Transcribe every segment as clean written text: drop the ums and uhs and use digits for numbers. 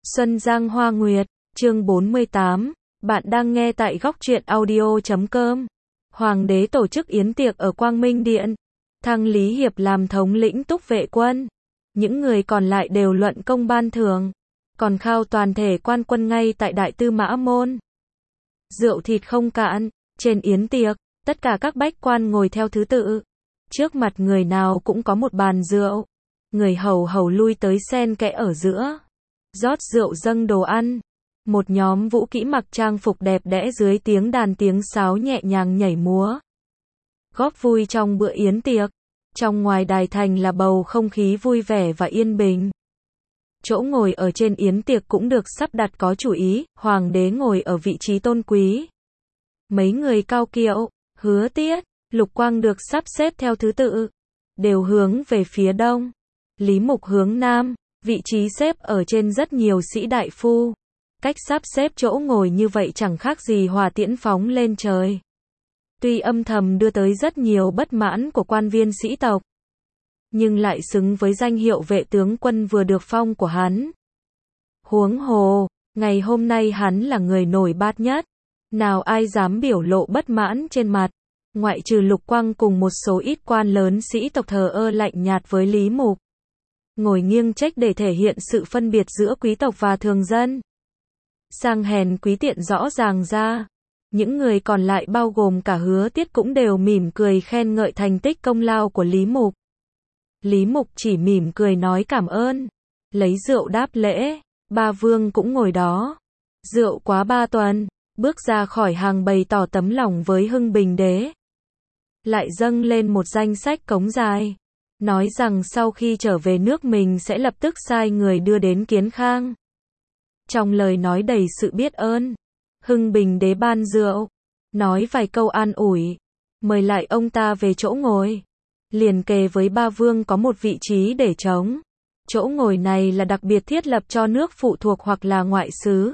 Xuân Giang Hoa Nguyệt, chương 48, bạn đang nghe tại góc truyện audio.com. Hoàng đế tổ chức yến tiệc ở Quang Minh Điện, thăng Lý Hiệp làm thống lĩnh túc vệ quân. Những người còn lại đều luận công ban thưởng, còn khao toàn thể quan quân ngay tại Đại Tư Mã Môn. Rượu thịt không cạn, trên yến tiệc, tất cả các bách quan ngồi theo thứ tự. Trước mặt người nào cũng có một bàn rượu. Người hầu hầu lui tới xen kẽ ở giữa, rót rượu dâng đồ ăn. Một nhóm vũ kỹ mặc trang phục đẹp đẽ dưới tiếng đàn tiếng sáo nhẹ nhàng nhảy múa, góp vui trong bữa yến tiệc. Trong ngoài đài thành là bầu không khí vui vẻ và yên bình. Chỗ ngồi ở trên yến tiệc cũng được sắp đặt có chủ ý, hoàng đế ngồi ở vị trí tôn quý. Mấy người cao kiệu, Hứa Tiết, Lục Quang được sắp xếp theo thứ tự, đều hướng về phía đông. Lý Mục hướng nam, vị trí xếp ở trên rất nhiều sĩ đại phu. Cách sắp xếp chỗ ngồi như vậy chẳng khác gì hỏa tiễn phóng lên trời. Tuy âm thầm đưa tới rất nhiều bất mãn của quan viên sĩ tộc, nhưng lại xứng với danh hiệu vệ tướng quân vừa được phong của hắn. Huống hồ, ngày hôm nay hắn là người nổi bát nhất, nào ai dám biểu lộ bất mãn trên mặt, ngoại trừ Lục Quang cùng một số ít quan lớn sĩ tộc thờ ơ lạnh nhạt với Lý Mục. Ngồi nghiêng trách để thể hiện sự phân biệt giữa quý tộc và thường dân. Sang hèn quý tiện rõ ràng ra. Những người còn lại bao gồm cả Hứa Tiết cũng đều mỉm cười khen ngợi thành tích công lao của Lý Mục. Lý Mục chỉ mỉm cười nói cảm ơn, lấy rượu đáp lễ. Ba vương cũng ngồi đó. Rượu quá 3 tuần, bước ra khỏi hàng bày tỏ tấm lòng với Hưng Bình Đế. Lại dâng lên một danh sách cống dài, nói rằng sau khi trở về nước mình sẽ lập tức sai người đưa đến Kiến Khang. Trong lời nói đầy sự biết ơn, Hưng Bình Đế ban rượu, nói vài câu an ủi, mời lại ông ta về chỗ ngồi. Liền kề với ba vương có một vị trí để trống. Chỗ ngồi này là đặc biệt thiết lập cho nước phụ thuộc hoặc là ngoại xứ.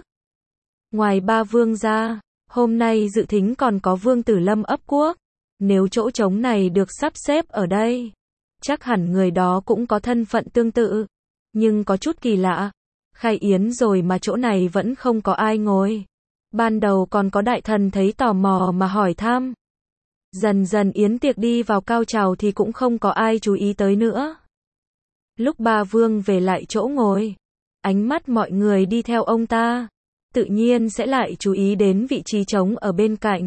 Ngoài ba vương ra, hôm nay dự thính còn có Vương Tử Lâm ấp quốc. Nếu chỗ trống này được sắp xếp ở đây, chắc hẳn người đó cũng có thân phận tương tự. Nhưng có chút kỳ lạ, khai yến rồi mà chỗ này vẫn không có ai ngồi. Ban đầu còn có đại thần thấy tò mò mà hỏi thăm. Dần dần yến tiệc đi vào cao trào thì cũng không có ai chú ý tới nữa. Lúc ba vương về lại chỗ ngồi, ánh mắt mọi người đi theo ông ta, tự nhiên sẽ lại chú ý đến vị trí trống ở bên cạnh.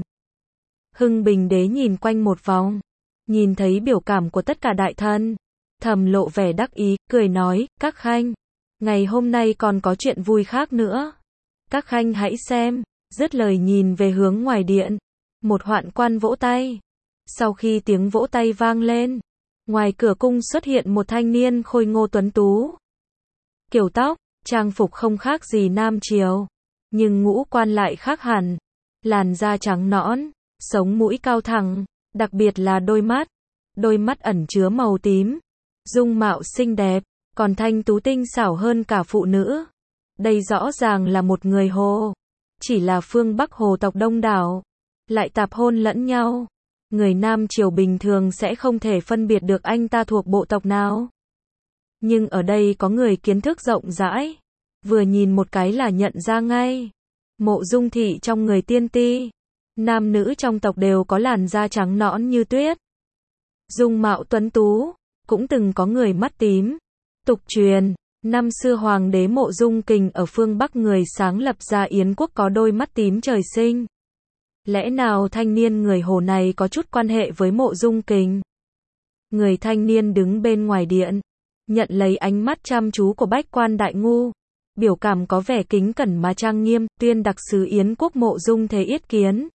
Hưng Bình Đế nhìn quanh một vòng, nhìn thấy biểu cảm của tất cả đại thần, thầm lộ vẻ đắc ý, cười nói, các khanh, ngày hôm nay còn có chuyện vui khác nữa. Các khanh hãy xem. Dứt lời nhìn về hướng ngoài điện, một hoạn quan vỗ tay. Sau khi tiếng vỗ tay vang lên, ngoài cửa cung xuất hiện một thanh niên khôi ngô tuấn tú. Kiểu tóc, trang phục không khác gì Nam Triều, nhưng ngũ quan lại khác hẳn. Làn da trắng nõn, sống mũi cao thẳng, đặc biệt là đôi mắt ẩn chứa màu tím, dung mạo xinh đẹp, còn thanh tú tinh xảo hơn cả phụ nữ. Đây rõ ràng là một người Hồ, chỉ là phương Bắc Hồ tộc đông đảo, lại tạp hôn lẫn nhau. Người Nam Triều bình thường sẽ không thể phân biệt được anh ta thuộc bộ tộc nào. Nhưng ở đây có người kiến thức rộng rãi, vừa nhìn một cái là nhận ra ngay. Mộ Dung Thị trong người tiên ti, nam nữ trong tộc đều có làn da trắng nõn như tuyết, dung mạo tuấn tú, cũng từng có người mắt tím. Tục truyền, năm xưa hoàng đế Mộ Dung Kình ở phương Bắc người sáng lập ra Yến quốc có đôi mắt tím trời sinh. Lẽ nào thanh niên người Hồ này có chút quan hệ với Mộ Dung Kình? Người thanh niên đứng bên ngoài điện, nhận lấy ánh mắt chăm chú của bách quan đại ngu, biểu cảm có vẻ kính cẩn mà trang nghiêm, tuyên đặc sứ Yến quốc Mộ Dung Thế yết kiến.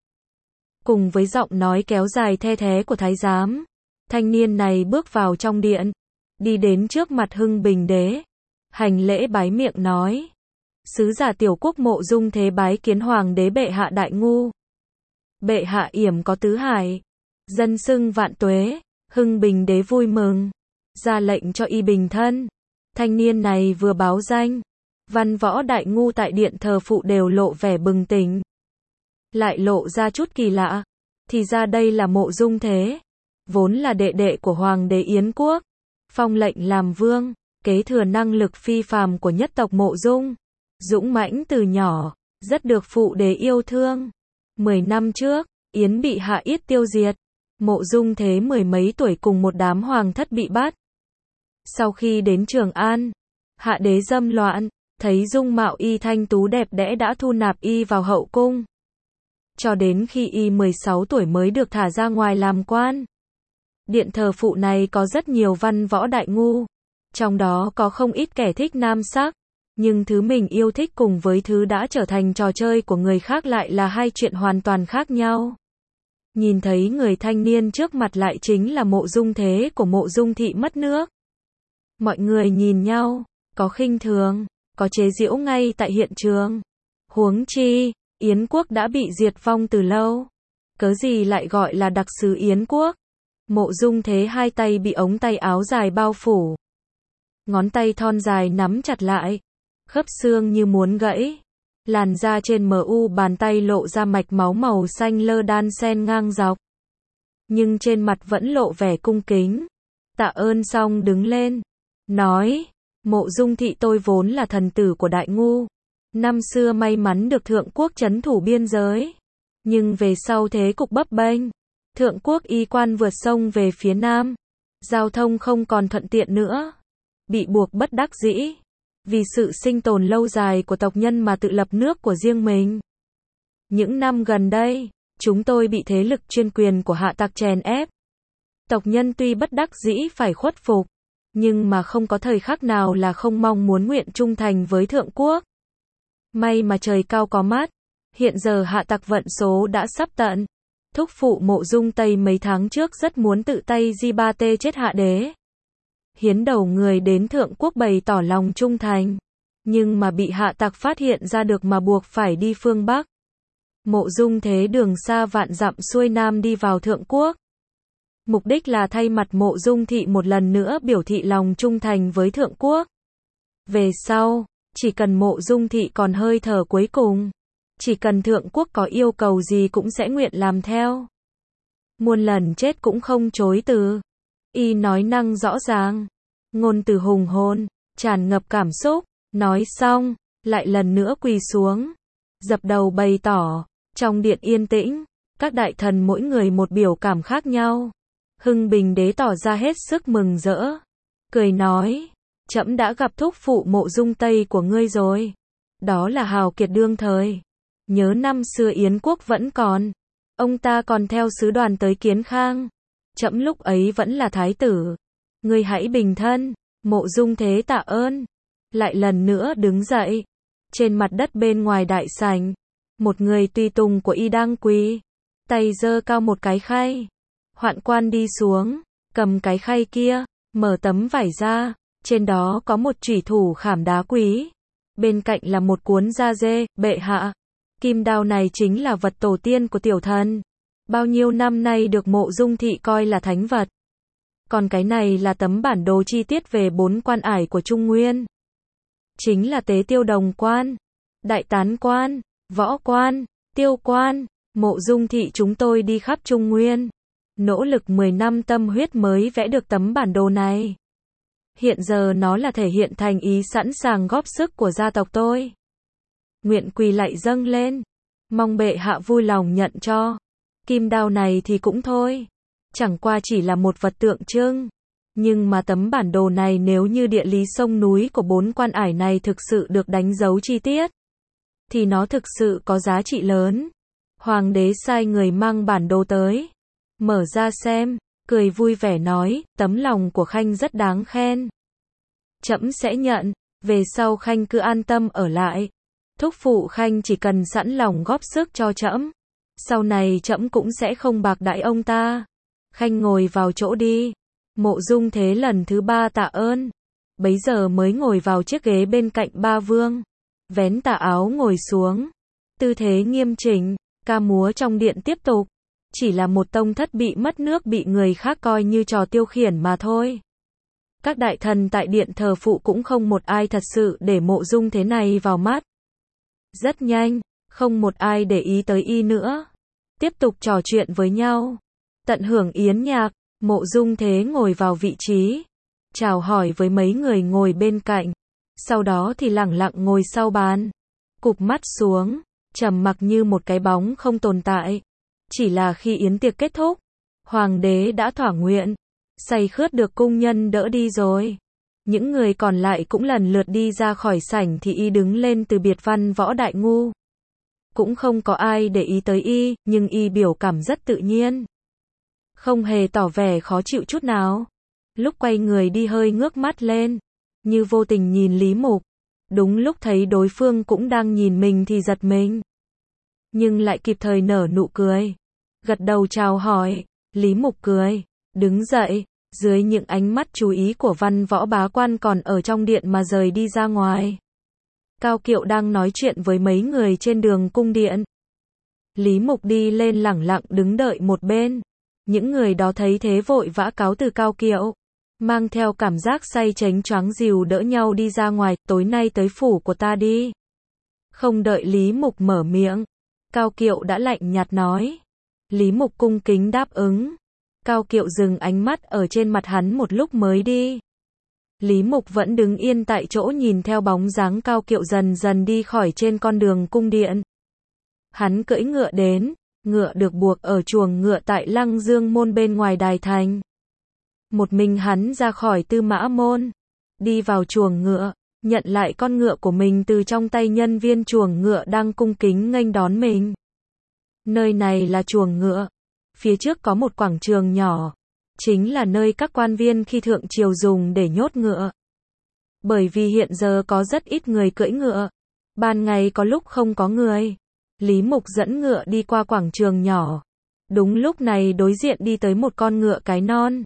Cùng với giọng nói kéo dài the thé của thái giám, thanh niên này bước vào trong điện, đi đến trước mặt Hưng Bình Đế, hành lễ bái miệng nói: sứ giả tiểu quốc Mộ Dung Thế bái kiến hoàng đế bệ hạ đại ngu. Bệ hạ yểm có tứ hải, dân xưng vạn tuế. Hưng Bình Đế vui mừng, ra lệnh cho y bình thân. Thanh niên này vừa báo danh, văn võ đại ngu tại điện thờ phụ đều lộ vẻ bừng tỉnh. Lại lộ ra chút kỳ lạ, thì ra đây là Mộ Dung Thế, vốn là đệ đệ của hoàng đế Yến quốc, phong lệnh làm vương, kế thừa năng lực phi phàm của nhất tộc Mộ Dung. dũng mãnh từ nhỏ, rất được phụ đế yêu thương. 10 năm trước, Yến bị Hạ Yết tiêu diệt. Mộ Dung Thế mười mấy tuổi cùng một đám hoàng thất bị bắt. Sau khi đến Trường An, Hạ đế dâm loạn, thấy dung mạo y thanh tú đẹp đẽ đã thu nạp y vào hậu cung. Cho đến khi y 16 tuổi mới được thả ra ngoài làm quan. Điện thờ phụ này có rất nhiều văn võ đại ngu, trong đó có không ít kẻ thích nam sắc, nhưng thứ mình yêu thích cùng với thứ đã trở thành trò chơi của người khác lại là hai chuyện hoàn toàn khác nhau. Nhìn thấy người thanh niên trước mặt lại chính là Mộ Dung Thế của Mộ Dung thị mất nước. Mọi người nhìn nhau, có khinh thường, có chế giễu ngay tại hiện trường. Huống chi, Yến quốc đã bị diệt vong từ lâu. Cớ gì lại gọi là đặc sứ Yến quốc? Mộ Dung Thế hai tay bị ống tay áo dài bao phủ. Ngón tay thon dài nắm chặt lại, khớp xương như muốn gãy. Làn da trên mu bàn tay lộ ra mạch máu màu xanh lơ đan xen ngang dọc. Nhưng trên mặt vẫn lộ vẻ cung kính. Tạ ơn xong đứng lên, nói, Mộ Dung thị tôi vốn là thần tử của đại ngu. Năm xưa may mắn được thượng quốc trấn thủ biên giới. Nhưng về sau thế cục bấp bênh. Thượng quốc y quan vượt sông về phía nam. Giao thông không còn thuận tiện nữa. Bị buộc bất đắc dĩ. Vì sự sinh tồn lâu dài của tộc nhân mà tự lập nước của riêng mình. Những năm gần đây, chúng tôi bị thế lực chuyên quyền của Hạ tặc chèn ép. Tộc nhân tuy bất đắc dĩ phải khuất phục, nhưng mà không có thời khắc nào là không mong muốn nguyện trung thành với thượng quốc. May mà trời cao có mắt, hiện giờ Hạ tặc vận số đã sắp tận. Thúc phụ Mộ Dung Tây mấy tháng trước rất muốn tự tay di ba tê chết Hạ đế. Hiến đầu người đến thượng quốc bày tỏ lòng trung thành, nhưng mà bị Hạ tặc phát hiện ra được mà buộc phải đi phương Bắc. Mộ Dung Thế đường xa vạn dặm xuôi nam đi vào thượng quốc. Mục đích là thay mặt Mộ Dung thị một lần nữa biểu thị lòng trung thành với thượng quốc. Về sau, chỉ cần Mộ Dung thị còn hơi thở cuối cùng, chỉ cần thượng quốc có yêu cầu gì cũng sẽ nguyện làm theo. Muôn lần chết cũng không chối từ. Y nói năng rõ ràng, ngôn từ hùng hồn, tràn ngập cảm xúc, nói xong, lại lần nữa quỳ xuống, dập đầu bày tỏ. Trong điện yên tĩnh, các đại thần mỗi người một biểu cảm khác nhau. Hưng Bình đế tỏ ra hết sức mừng rỡ, cười nói, trẫm đã gặp thúc phụ Mộ Dung Tây của ngươi rồi. Đó là hào kiệt đương thời. Nhớ năm xưa Yến quốc vẫn còn, ông ta còn theo sứ đoàn tới Kiến Khang. Trẫm lúc ấy vẫn là thái tử. Ngươi hãy bình thân. Mộ Dung Thế tạ ơn. Lại lần nữa đứng dậy. Trên mặt đất bên ngoài đại sảnh, một người tùy tùng của y đang quỳ, tay giơ cao một cái khay. Hoạn quan đi xuống, cầm cái khay kia, mở tấm vải ra, trên đó có một chủy thủ khảm đá quý. Bên cạnh là một cuốn da dê, bệ hạ. Kim đao này chính là vật tổ tiên của tiểu thần. Bao nhiêu năm nay được Mộ Dung thị coi là thánh vật. Còn cái này là tấm bản đồ chi tiết về 4 quan ải của Trung Nguyên. Chính là Tế Tiêu Đồng quan, Đại Tán quan, Võ quan, Tiêu quan. Mộ Dung thị chúng tôi đi khắp Trung Nguyên, nỗ lực 10 năm tâm huyết mới vẽ được tấm bản đồ này. Hiện giờ nó là thể hiện thành ý sẵn sàng góp sức của gia tộc tôi. Nguyện quỳ lạy dâng lên, mong bệ hạ vui lòng nhận cho. Kim đao này thì cũng thôi, chẳng qua chỉ là một vật tượng trưng. Nhưng mà tấm bản đồ này nếu như địa lý sông núi của 4 quan ải này thực sự được đánh dấu chi tiết, thì nó thực sự có giá trị lớn. Hoàng đế sai người mang bản đồ tới, mở ra xem, cười vui vẻ nói, tấm lòng của Khanh rất đáng khen. Trẫm sẽ nhận, về sau Khanh cứ an tâm ở lại. Thúc phụ Khanh chỉ cần sẵn lòng góp sức cho trẫm, sau này trẫm cũng sẽ không bạc đãi ông ta. Khanh ngồi vào chỗ đi. Mộ Dung Thế lần thứ 3 tạ ơn, bấy giờ mới ngồi vào chiếc ghế bên cạnh ba vương, vén tà áo ngồi xuống, tư thế nghiêm chỉnh. Ca múa trong điện tiếp tục, chỉ là một tông thất bị mất nước bị người khác coi như trò tiêu khiển mà thôi. Các đại thần tại điện thờ phụ cũng không một ai thật sự để Mộ Dung Thế này vào mắt. Rất nhanh, không một ai để ý tới y nữa. Tiếp tục trò chuyện với nhau, tận hưởng yến nhạc. Mộ Dung Thế ngồi vào vị trí, chào hỏi với mấy người ngồi bên cạnh, sau đó thì lẳng lặng ngồi sau bàn, cụp mắt xuống, trầm mặc như một cái bóng không tồn tại. Chỉ là khi yến tiệc kết thúc, hoàng đế đã thỏa nguyện, say khướt được cung nhân đỡ đi rồi. Những người còn lại cũng lần lượt đi ra khỏi sảnh thì y đứng lên từ biệt văn võ đại ngu. Cũng không có ai để ý tới y, nhưng y biểu cảm rất tự nhiên. Không hề tỏ vẻ khó chịu chút nào. Lúc quay người đi hơi ngước mắt lên, như vô tình nhìn Lý Mục. Đúng lúc thấy đối phương cũng đang nhìn mình thì giật mình. Nhưng lại kịp thời nở nụ cười. Gật đầu chào hỏi, Lý Mục cười, đứng dậy, dưới những ánh mắt chú ý của văn võ bá quan còn ở trong điện mà rời đi ra ngoài. Cao Kiệu đang nói chuyện với mấy người trên đường cung điện. Lý Mục đi lên lẳng lặng đứng đợi một bên. Những người đó thấy thế vội vã cáo từ Cao Kiệu, mang theo cảm giác say chánh choáng dìu đỡ nhau đi ra ngoài, tối nay tới phủ của ta đi. Không đợi Lý Mục mở miệng, Cao Kiệu đã lạnh nhạt nói. Lý Mục cung kính đáp ứng. Cao Kiệu dừng ánh mắt ở trên mặt hắn một lúc mới đi. Lý Mục vẫn đứng yên tại chỗ nhìn theo bóng dáng Cao Kiệu dần dần đi khỏi trên con đường cung điện. Hắn cưỡi ngựa đến, ngựa được buộc ở chuồng ngựa tại Lăng Dương môn bên ngoài đài thành. Một mình hắn ra khỏi Tư Mã môn, đi vào chuồng ngựa, nhận lại con ngựa của mình từ trong tay nhân viên chuồng ngựa đang cung kính nghênh đón mình. Nơi này là chuồng ngựa, phía trước có một quảng trường nhỏ, chính là nơi các quan viên khi thượng triều dùng để nhốt ngựa. Bởi vì hiện giờ có rất ít người cưỡi ngựa, ban ngày có lúc không có người. Lý Mục dẫn ngựa đi qua quảng trường nhỏ. Đúng lúc này đối diện đi tới một con ngựa cái non.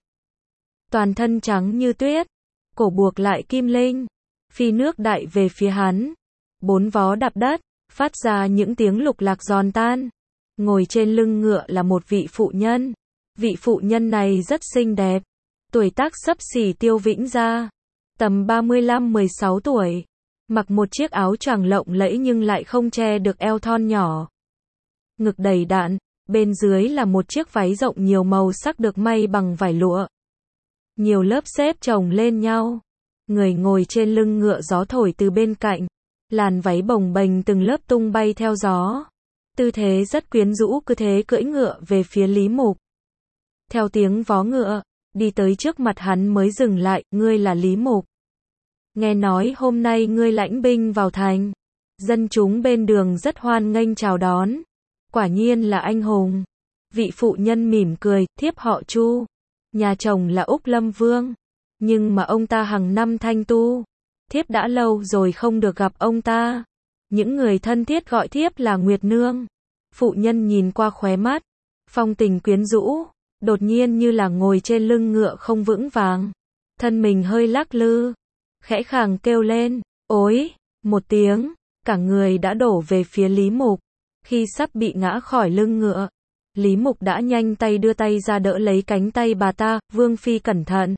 Toàn thân trắng như tuyết, cổ buộc lại kim linh, phi nước đại về phía hắn. Bốn vó đạp đất, phát ra những tiếng lục lạc giòn tan. Ngồi trên lưng ngựa là một vị phụ nhân. Vị phụ nhân này rất xinh đẹp, tuổi tác xấp xỉ Tiêu Vĩnh Gia, tầm 35-16 tuổi. Mặc một chiếc áo choàng lộng lẫy nhưng lại không che được eo thon nhỏ. Ngực đầy đặn, bên dưới là một chiếc váy rộng nhiều màu sắc được may bằng vải lụa. Nhiều lớp xếp chồng lên nhau. Người ngồi trên lưng ngựa gió thổi từ bên cạnh. Làn váy bồng bềnh từng lớp tung bay theo gió. Tư thế rất quyến rũ, cứ thế cưỡi ngựa về phía Lý Mục. Theo tiếng vó ngựa, đi tới trước mặt hắn mới dừng lại, ngươi là Lý Mục. Nghe nói hôm nay ngươi lãnh binh vào thành. Dân chúng bên đường rất hoan nghênh chào đón. Quả nhiên là anh hùng. Vị phụ nhân mỉm cười, thiếp họ Chu. Nhà chồng là Úc Lâm Vương. Nhưng mà ông ta hàng năm thanh tu. Thiếp đã lâu rồi không được gặp ông ta. Những người thân thiết gọi thiếp là Nguyệt Nương. Phụ nhân nhìn qua khóe mắt. Phong tình quyến rũ. Đột nhiên như là ngồi trên lưng ngựa không vững vàng. Thân mình hơi lắc lư. Khẽ khàng kêu lên, ối, một tiếng, cả người đã đổ về phía Lý Mục. Khi sắp bị ngã khỏi lưng ngựa, Lý Mục đã nhanh tay đưa tay ra đỡ lấy cánh tay bà ta, Vương Phi cẩn thận.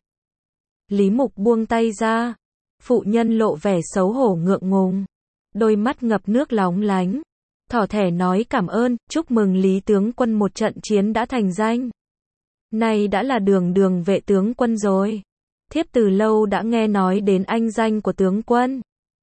Lý Mục buông tay ra, phụ nhân lộ vẻ xấu hổ ngượng ngùng, đôi mắt ngập nước lóng lánh, thỏ thẻ nói cảm ơn, chúc mừng Lý tướng quân một trận chiến đã thành danh. Nay đã là đường vệ tướng quân rồi. Thiếp từ lâu đã nghe nói đến anh danh của tướng quân.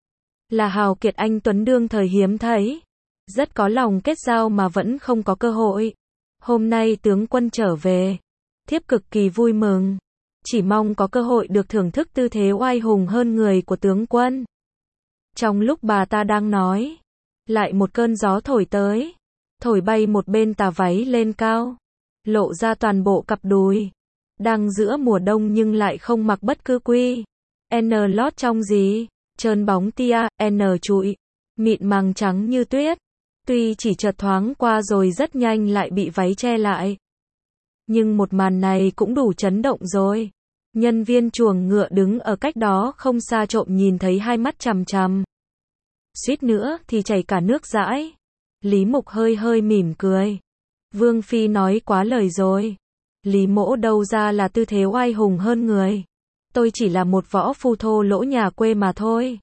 Là hào kiệt anh tuấn đương thời hiếm thấy. Rất có lòng kết giao mà vẫn không có cơ hội. Hôm nay tướng quân trở về. Thiếp cực kỳ vui mừng. Chỉ mong có cơ hội được thưởng thức tư thế oai hùng hơn người của tướng quân. Trong lúc bà ta đang nói, lại một cơn gió thổi tới. Thổi bay một bên tà váy lên cao. Lộ ra toàn bộ cặp đùi. Đang giữa mùa đông nhưng lại không mặc bất cứ quy. N lót trong gì, trơn bóng tia, N trụi, mịn màng trắng như tuyết. Tuy chỉ chợt thoáng qua rồi rất nhanh lại bị váy che lại. Nhưng một màn này cũng đủ chấn động rồi. Nhân viên chuồng ngựa đứng ở cách đó không xa trộm nhìn thấy hai mắt chằm chằm. Suýt nữa thì chảy cả nước dãi. Lý Mục hơi mỉm cười. Vương Phi nói quá lời rồi. Lý mỗ đâu ra là tư thế oai hùng hơn người. Tôi chỉ là một võ phu thô lỗ nhà quê mà thôi.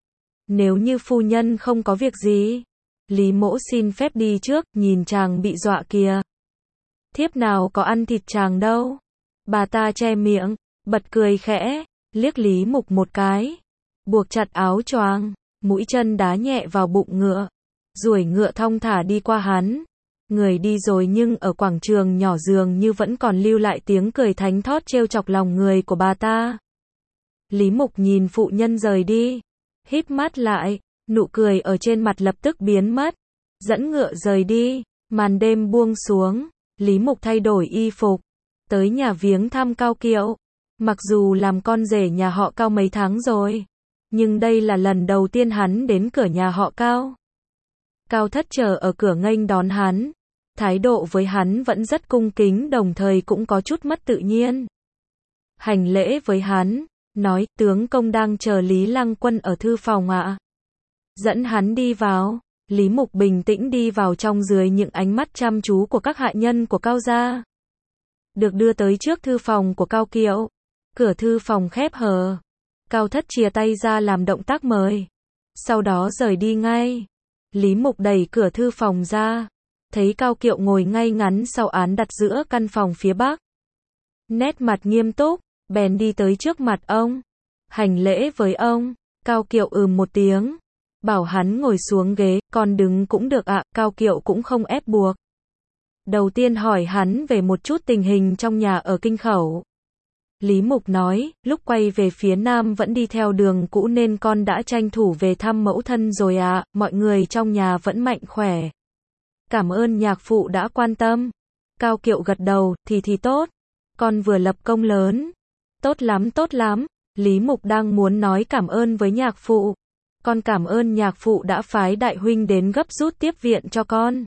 Nếu như phu nhân không có việc gì, Lý mỗ xin phép đi trước, nhìn chàng bị dọa kìa. Thiếp nào có ăn thịt chàng đâu. Bà ta che miệng, bật cười khẽ, liếc Lý Mục một cái. buộc chặt áo choàng, mũi chân đá nhẹ vào bụng ngựa, ruổi ngựa thong thả đi qua hắn. Người đi rồi nhưng ở quảng trường nhỏ dường như vẫn còn lưu lại tiếng cười thánh thót trêu chọc lòng người của bà ta. Lý Mục nhìn phụ nhân rời đi, híp mắt lại, nụ cười ở trên mặt lập tức biến mất, dẫn ngựa rời đi, màn đêm buông xuống, Lý Mục thay đổi y phục, tới nhà viếng thăm Cao Kiệu. Mặc dù làm con rể nhà họ Cao mấy tháng rồi, nhưng đây là lần đầu tiên hắn đến cửa nhà họ Cao. Cao Thất chờ ở cửa nghênh đón hắn, thái độ với hắn vẫn rất cung kính đồng thời cũng có chút mất tự nhiên. Hành lễ với hắn, nói, tướng công đang chờ Lý Lăng Quân ở thư phòng ạ. Dẫn hắn đi vào, Lý Mục bình tĩnh đi vào trong dưới những ánh mắt chăm chú của các hạ nhân của Cao gia. Được đưa tới trước thư phòng của Cao Kiệu, cửa thư phòng khép hờ. Cao Thất chìa tay ra làm động tác mời, sau đó rời đi ngay. Lý Mục đẩy cửa thư phòng ra, thấy Cao Kiệu ngồi ngay ngắn sau án đặt giữa căn phòng phía bắc. Nét mặt nghiêm túc, bèn đi tới trước mặt ông, hành lễ với ông. Cao Kiệu một tiếng, bảo hắn ngồi xuống ghế, con đứng cũng được ạ. Cao Kiệu cũng không ép buộc. Đầu tiên hỏi hắn về một chút tình hình trong nhà ở Kinh Khẩu. Lý Mục nói, lúc quay về phía Nam vẫn đi theo đường cũ nên con đã tranh thủ về thăm mẫu thân rồi ạ, mọi người trong nhà vẫn mạnh khỏe. Cảm ơn nhạc phụ đã quan tâm. Cao Kiệu gật đầu, thì tốt. Con vừa lập công lớn. Tốt lắm, tốt lắm. Lý Mục đang muốn nói cảm ơn với nhạc phụ. Con cảm ơn nhạc phụ đã phái đại huynh đến gấp rút tiếp viện cho con.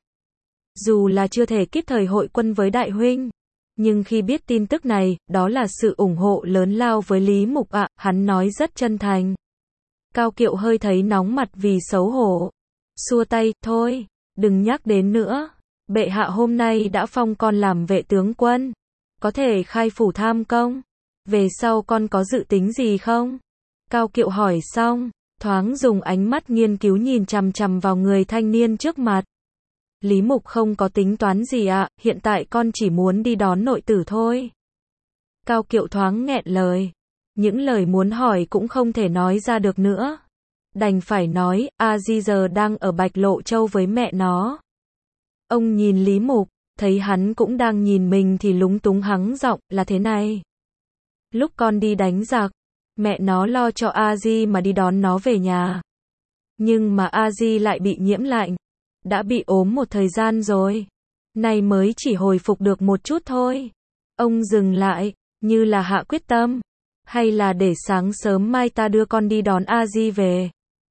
Dù là chưa thể kịp thời hội quân với đại huynh, nhưng khi biết tin tức này, đó là sự ủng hộ lớn lao với Lý Mục ạ, hắn nói rất chân thành. Cao Kiệu hơi thấy nóng mặt vì xấu hổ. Xua tay, thôi, đừng nhắc đến nữa. Bệ hạ hôm nay đã phong con làm vệ tướng quân. Có thể khai phủ tham công. Về sau con có dự tính gì không? Cao Kiệu hỏi xong, thoáng dùng ánh mắt nghiên cứu nhìn chằm chằm vào người thanh niên trước mặt. Lý Mục không có tính toán gì ạ, hiện tại con chỉ muốn đi đón nội tử thôi. Cao Kiệu thoáng nghẹn lời. Những lời muốn hỏi cũng không thể nói ra được nữa. Đành phải nói, A Di giờ đang ở Bạch Lộ Châu với mẹ nó. Ông nhìn Lý Mục, thấy hắn cũng đang nhìn mình thì lúng túng hắng giọng, là thế này. Lúc con đi đánh giặc, mẹ nó lo cho A Di mà đi đón nó về nhà. Nhưng mà A Di lại bị nhiễm lạnh. Đã bị ốm một thời gian rồi. Nay mới chỉ hồi phục được một chút thôi. Ông dừng lại, như là hạ quyết tâm. Hay là để sáng sớm mai ta đưa con đi đón A Di về.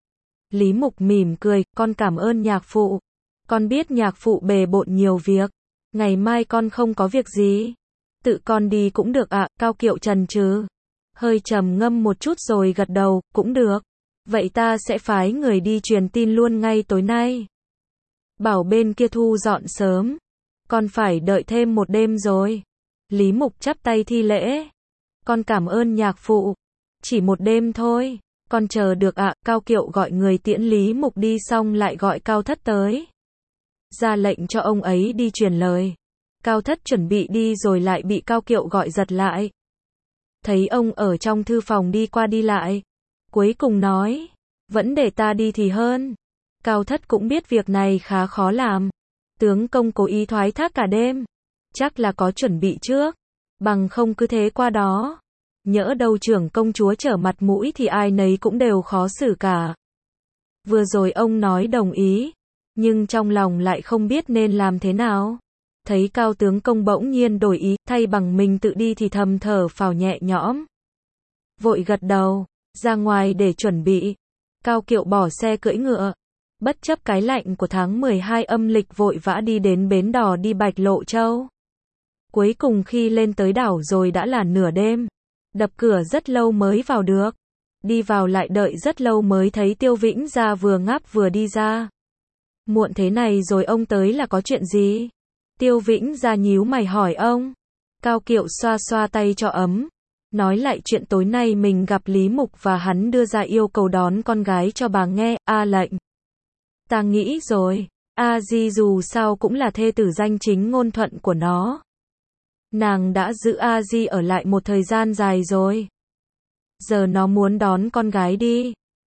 Lý Mục mỉm cười, con cảm ơn nhạc phụ. Con biết nhạc phụ bề bộn nhiều việc. Ngày mai con không có việc gì. Tự con đi cũng được ạ. Cao Kiệu chần chừ, hơi trầm ngâm một chút rồi gật đầu, cũng được. Vậy ta sẽ phái người đi truyền tin luôn ngay tối nay. Bảo bên kia thu dọn sớm. Con phải đợi thêm một đêm rồi. Lý Mục chắp tay thi lễ. Con cảm ơn nhạc phụ. Chỉ một đêm thôi. Con chờ được ạ. Cao Kiệu gọi người tiễn Lý Mục đi xong lại gọi Cao Thất tới. Ra lệnh cho ông ấy đi truyền lời. Cao Thất chuẩn bị đi rồi lại bị Cao Kiệu gọi giật lại. Thấy ông ở trong thư phòng đi qua đi lại. Cuối cùng nói, vẫn để ta đi thì hơn. Cao Thất cũng biết việc này khá khó làm. Tướng công cố ý thoái thác cả đêm. Chắc là có chuẩn bị trước. Bằng không cứ thế qua đó. Nhỡ đâu trưởng công chúa trở mặt mũi thì ai nấy cũng đều khó xử cả. Vừa rồi ông nói đồng ý. Nhưng trong lòng lại không biết nên làm thế nào. Thấy Cao tướng công bỗng nhiên đổi ý, thay bằng mình tự đi thì thầm thở phào nhẹ nhõm. Vội gật đầu, ra ngoài để chuẩn bị. Cao Kiệu bỏ xe cưỡi ngựa. Bất chấp cái lạnh của tháng 12 âm lịch vội vã đi đến bến đò đi Bạch Lộ Châu. Cuối cùng khi lên tới đảo rồi đã là nửa đêm. Đập cửa rất lâu mới vào được. Đi vào lại đợi rất lâu mới thấy Tiêu Vĩnh Gia vừa ngáp vừa đi ra. Muộn thế này rồi ông tới là có chuyện gì? Tiêu Vĩnh Gia nhíu mày hỏi ông. Cao Kiệu xoa xoa tay cho ấm. Nói lại chuyện tối nay mình gặp Lý Mục và hắn đưa ra yêu cầu đón con gái cho bà nghe. A lệnh. Ta nghĩ rồi. A Di dù sao cũng là thê tử danh chính ngôn thuận của nó. Nàng đã giữ A Di ở lại một thời gian dài rồi. Giờ nó muốn đón con gái đi.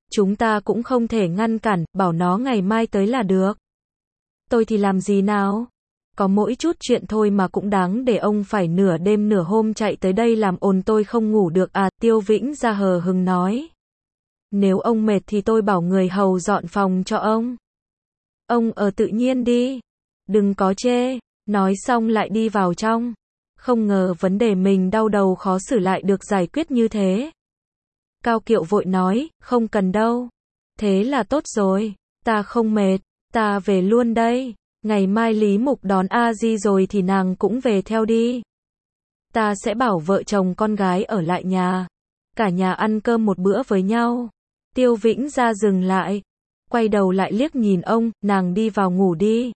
Chúng ta cũng không thể ngăn cản, bảo nó ngày mai tới là được. Tôi thì làm gì nào? Có mỗi chút chuyện thôi mà cũng đáng để ông phải nửa đêm nửa hôm chạy tới đây làm ồn tôi không ngủ được à, Tiêu Vĩnh Gia hờ hững nói. Nếu ông mệt thì tôi bảo người hầu dọn phòng cho ông. Ông ở tự nhiên đi. Đừng có chê. Nói xong lại đi vào trong. Không ngờ vấn đề mình đau đầu khó xử lại được giải quyết như thế. Cao Kiệu vội nói, không cần đâu. Thế là tốt rồi. Ta không mệt. Ta về luôn đây. Ngày mai Lý Mục đón A Di rồi thì nàng cũng về theo đi. Ta sẽ bảo vợ chồng con gái ở lại nhà. Cả nhà ăn cơm một bữa với nhau. Tiêu Vĩnh Gia dừng lại. Quay đầu lại liếc nhìn ông, nàng đi vào ngủ đi.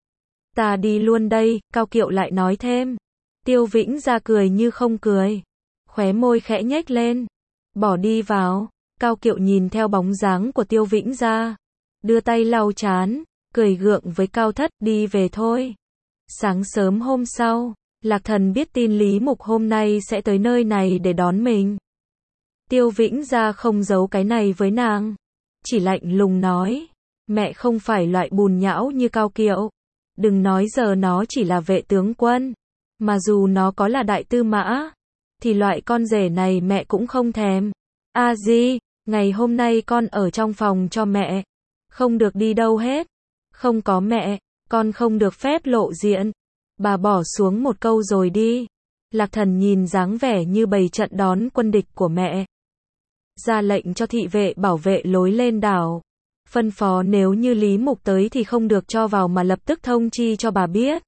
Ta đi luôn đây, Cao Kiệu lại nói thêm. Tiêu Vĩnh Gia cười như không cười. Khóe môi khẽ nhếch lên. Bỏ đi vào. Cao Kiệu nhìn theo bóng dáng của Tiêu Vĩnh Gia. Đưa tay lau trán. Cười gượng với Cao Thất, đi về thôi. Sáng sớm hôm sau, Lạc Thần biết tin Lý Mục hôm nay sẽ tới nơi này để đón mình. Tiêu Vĩnh Gia không giấu cái này với nàng. Chỉ lạnh lùng nói. Mẹ không phải loại bùn nhão như Cao Kiệu. Đừng nói giờ nó chỉ là vệ tướng quân. Mà dù nó có là đại tư mã, thì loại con rể này mẹ cũng không thèm. A Di, ngày hôm nay con ở trong phòng cho mẹ. Không được đi đâu hết. Không có mẹ, con không được phép lộ diện. Bà bỏ xuống một câu rồi đi. Lạc Thần nhìn dáng vẻ như bày trận đón quân địch của mẹ. Ra lệnh cho thị vệ bảo vệ lối lên đảo. Phân phó nếu như Lý Mục tới thì không được cho vào mà lập tức thông chi cho bà biết.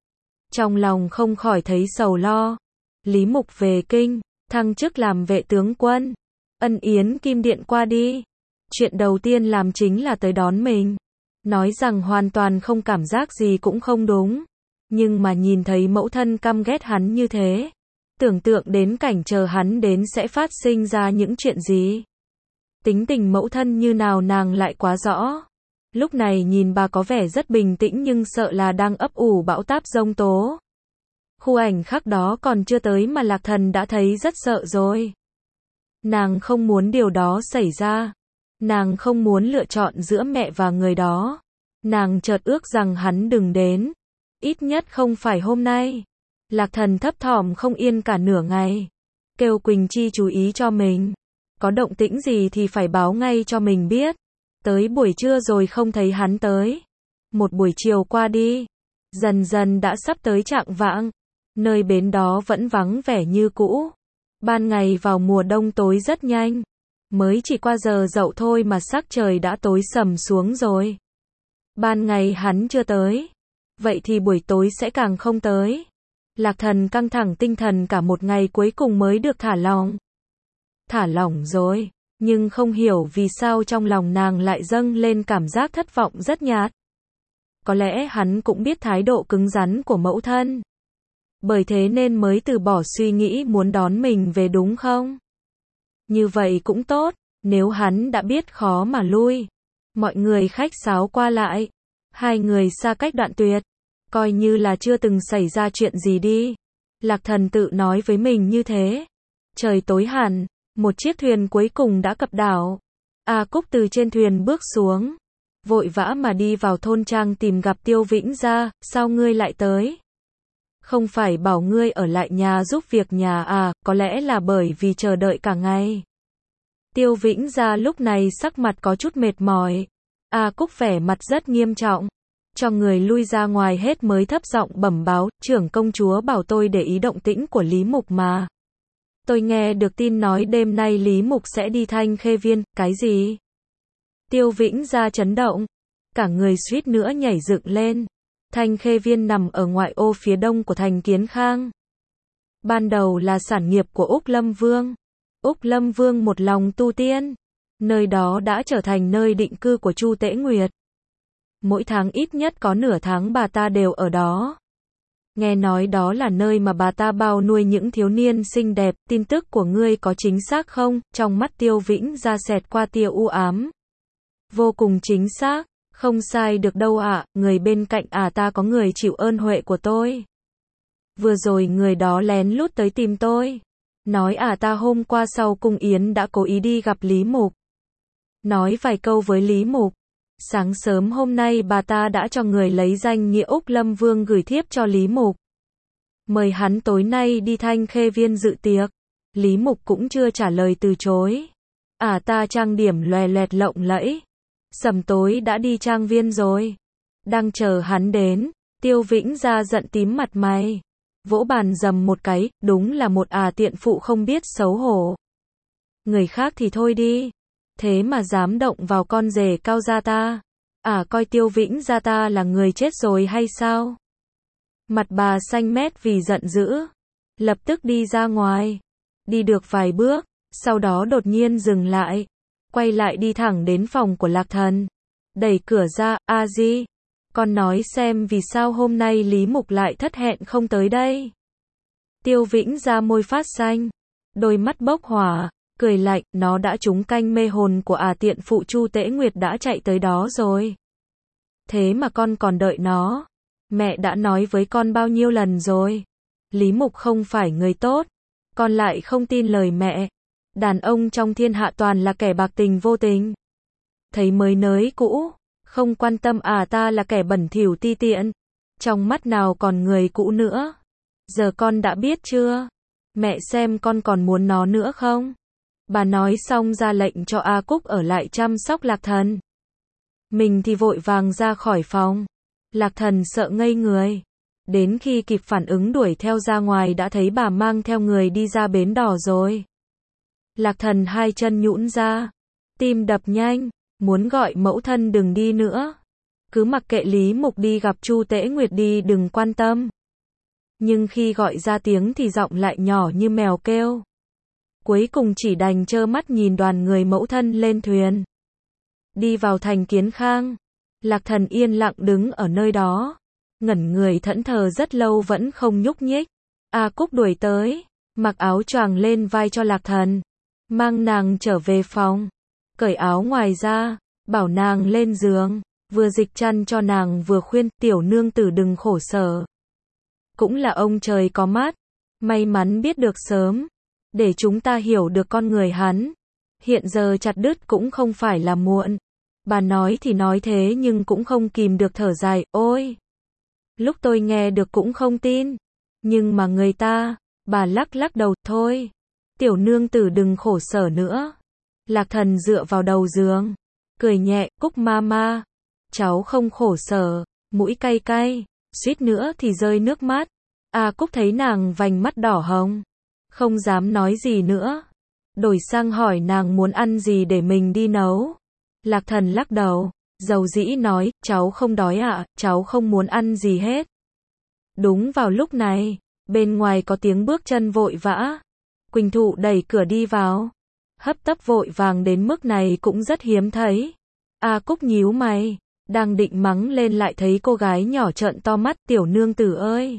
Trong lòng không khỏi thấy sầu lo. Lý Mục về kinh, thăng chức làm vệ tướng quân. Ân yến kim điện qua đi. Chuyện đầu tiên làm chính là tới đón mình. Nói rằng hoàn toàn không cảm giác gì cũng không đúng. Nhưng mà nhìn thấy mẫu thân căm ghét hắn như thế. Tưởng tượng đến cảnh chờ hắn đến sẽ phát sinh ra những chuyện gì. Tính tình mẫu thân như nào nàng lại quá rõ. Lúc này nhìn bà có vẻ rất bình tĩnh nhưng sợ là đang ấp ủ bão táp giông tố. Khu ảnh khắc đó còn chưa tới mà Lạc Thần đã thấy rất sợ rồi. Nàng không muốn điều đó xảy ra. Nàng không muốn lựa chọn giữa mẹ và người đó. Nàng chợt ước rằng hắn đừng đến. Ít nhất không phải hôm nay. Lạc Thần thấp thỏm không yên cả nửa ngày. Kêu Quỳnh Chi chú ý cho mình. Có động tĩnh gì thì phải báo ngay cho mình biết. Tới buổi trưa rồi không thấy hắn tới. Một buổi chiều qua đi. Dần dần đã sắp tới chạng vạng. Nơi bến đó vẫn vắng vẻ như cũ. Ban ngày vào mùa đông tối rất nhanh. Mới chỉ qua giờ dậu thôi mà sắc trời đã tối sầm xuống rồi. Ban ngày hắn chưa tới. Vậy thì buổi tối sẽ càng không tới. Lạc Thần căng thẳng tinh thần cả một ngày cuối cùng mới được thả lỏng. Thả lỏng rồi. Nhưng không hiểu vì sao trong lòng nàng lại dâng lên cảm giác thất vọng rất nhạt. Có lẽ hắn cũng biết thái độ cứng rắn của mẫu thân. Bởi thế nên mới từ bỏ suy nghĩ muốn đón mình về đúng không? Như vậy cũng tốt, nếu hắn đã biết khó mà lui. Mọi người khách sáo qua lại. Hai người xa cách đoạn tuyệt. Coi như là chưa từng xảy ra chuyện gì đi. Lạc Thần tự nói với mình như thế. Trời tối hẳn, một chiếc thuyền cuối cùng đã cập đảo. A Cúc từ trên thuyền bước xuống. Vội vã mà đi vào thôn trang tìm gặp Tiêu Vĩnh Gia, sao ngươi lại tới? Không phải bảo ngươi ở lại nhà giúp việc nhà à, có lẽ là bởi vì chờ đợi cả ngày. Tiêu Vĩnh Gia lúc này sắc mặt có chút mệt mỏi. A Cúc vẻ mặt rất nghiêm trọng. Cho người lui ra ngoài hết mới thấp giọng bẩm báo, trưởng công chúa bảo tôi để ý động tĩnh của Lý Mục mà. Tôi nghe được tin nói đêm nay Lý Mục sẽ đi Thanh Khê Viên, cái gì? Tiêu Vĩnh Gia chấn động. Cả người suýt nữa nhảy dựng lên. Thanh Khê Viên nằm ở ngoại ô phía đông của thành Kiến Khang. Ban đầu là sản nghiệp của Úc Lâm Vương. Úc Lâm Vương một lòng tu tiên. Nơi đó đã trở thành nơi định cư của Chu Tễ Nguyệt. Mỗi tháng ít nhất có nửa tháng bà ta đều ở đó. Nghe nói đó là nơi mà bà ta bao nuôi những thiếu niên xinh đẹp, tin tức của ngươi có chính xác không? Trong mắt Tiêu Vĩnh Gia xẹt qua tia u ám. Vô cùng chính xác, không sai được đâu ạ, người bên cạnh ta có người chịu ơn huệ của tôi. Vừa rồi người đó lén lút tới tìm tôi. Nói ta hôm qua sau cung yến đã cố ý đi gặp Lý Mục. nói vài câu với Lý Mục. Sáng sớm hôm nay bà ta đã cho người lấy danh nghĩa Úc Lâm Vương gửi thiếp cho Lý Mục. Mời hắn tối nay đi Thanh Khê Viên dự tiệc. Lý Mục cũng chưa trả lời từ chối. Ta trang điểm loè loẹt lộng lẫy. Sầm tối đã đi trang viên rồi. Đang chờ hắn đến. Tiêu Vĩnh Gia giận tím mặt mày. Vỗ bàn dầm một cái, đúng là một tiện phụ không biết xấu hổ. Người khác thì thôi đi. Thế mà dám động vào con rể Cao gia ta. Coi Tiêu Vĩnh Gia ta là người chết rồi hay sao? Mặt bà xanh mét vì giận dữ. Lập tức đi ra ngoài. Đi được vài bước, sau đó đột nhiên dừng lại. Quay lại đi thẳng đến phòng của Lạc Thần. Đẩy cửa ra, Di. Con nói xem vì sao hôm nay Lý Mục lại thất hẹn không tới đây. Tiêu Vĩnh Gia môi phát xanh. Đôi mắt bốc hỏa. Cười lạnh, nó đã trúng canh mê hồn của tiện phụ Chu Tễ Nguyệt đã chạy tới đó rồi. Thế mà con còn đợi nó. Mẹ đã nói với con bao nhiêu lần rồi. Lý Mục không phải người tốt. Con lại không tin lời mẹ. Đàn ông trong thiên hạ toàn là kẻ bạc tình vô tình. Thấy mới nới cũ. Không quan tâm ta là kẻ bẩn thỉu ti tiện. Trong mắt nào còn người cũ nữa. Giờ con đã biết chưa? Mẹ xem con còn muốn nó nữa không? Bà nói xong ra lệnh cho A Cúc ở lại chăm sóc Lạc Thần. Mình thì vội vàng ra khỏi phòng. Lạc Thần sợ ngây người. Đến khi kịp phản ứng đuổi theo ra ngoài đã thấy bà mang theo người đi ra bến đò rồi. Lạc Thần hai chân nhũn ra. Tim đập nhanh. Muốn gọi mẫu thân đừng đi nữa. Cứ mặc kệ Lý Mục đi gặp Chu Tễ Nguyệt đi, đừng quan tâm. Nhưng khi gọi ra tiếng thì giọng lại nhỏ như mèo kêu. Cuối cùng chỉ đành trơ mắt nhìn đoàn người mẫu thân lên thuyền. Đi vào thành Kiến Khang. Lạc Thần yên lặng đứng ở nơi đó. Ngẩn người thẫn thờ rất lâu vẫn không nhúc nhích. A Cúc đuổi tới. Mặc áo choàng lên vai cho Lạc Thần. Mang nàng trở về phòng. Cởi áo ngoài ra. Bảo nàng lên giường. Vừa dịch chăn cho nàng vừa khuyên tiểu nương tử đừng khổ sở. Cũng là ông trời có mắt. May mắn biết được sớm. Để chúng ta hiểu được con người hắn. Hiện giờ chặt đứt cũng không phải là muộn. Bà nói thì nói thế nhưng cũng không kìm được thở dài, ôi. Lúc tôi nghe được cũng không tin. Nhưng mà người ta, bà lắc lắc đầu, thôi. Tiểu nương tử đừng khổ sở nữa. Lạc Thần dựa vào đầu giường. Cười nhẹ, Cúc mama. Cháu không khổ sở, mũi cay cay. Suýt nữa thì rơi nước mắt. Cúc thấy nàng vành mắt đỏ hồng. Không dám nói gì nữa. Đổi sang hỏi nàng muốn ăn gì để mình đi nấu. Lạc Thần lắc đầu. Dầu dĩ nói, cháu không đói cháu không muốn ăn gì hết. Đúng vào lúc này, bên ngoài có tiếng bước chân vội vã. Quỳnh Thụ đẩy cửa đi vào. Hấp tấp vội vàng đến mức này cũng rất hiếm thấy. Cúc nhíu mày. Đang định mắng lên lại thấy cô gái nhỏ trợn to mắt, tiểu nương tử ơi.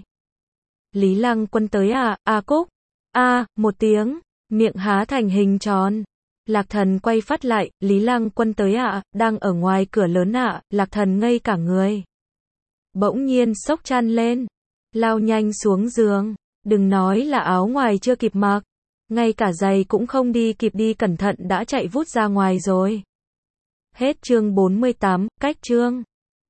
Lý Lăng Quân tới Cúc. Một tiếng, miệng há thành hình tròn. Lạc Thần quay phát lại, Lý Lăng Quân tới đang ở ngoài cửa lớn Lạc Thần ngây cả người. Bỗng nhiên xốc chăn lên, lao nhanh xuống giường, đừng nói là áo ngoài chưa kịp mặc, ngay cả giày cũng không đi kịp đi cẩn thận đã chạy vút ra ngoài rồi. Hết chương 48, cách chương.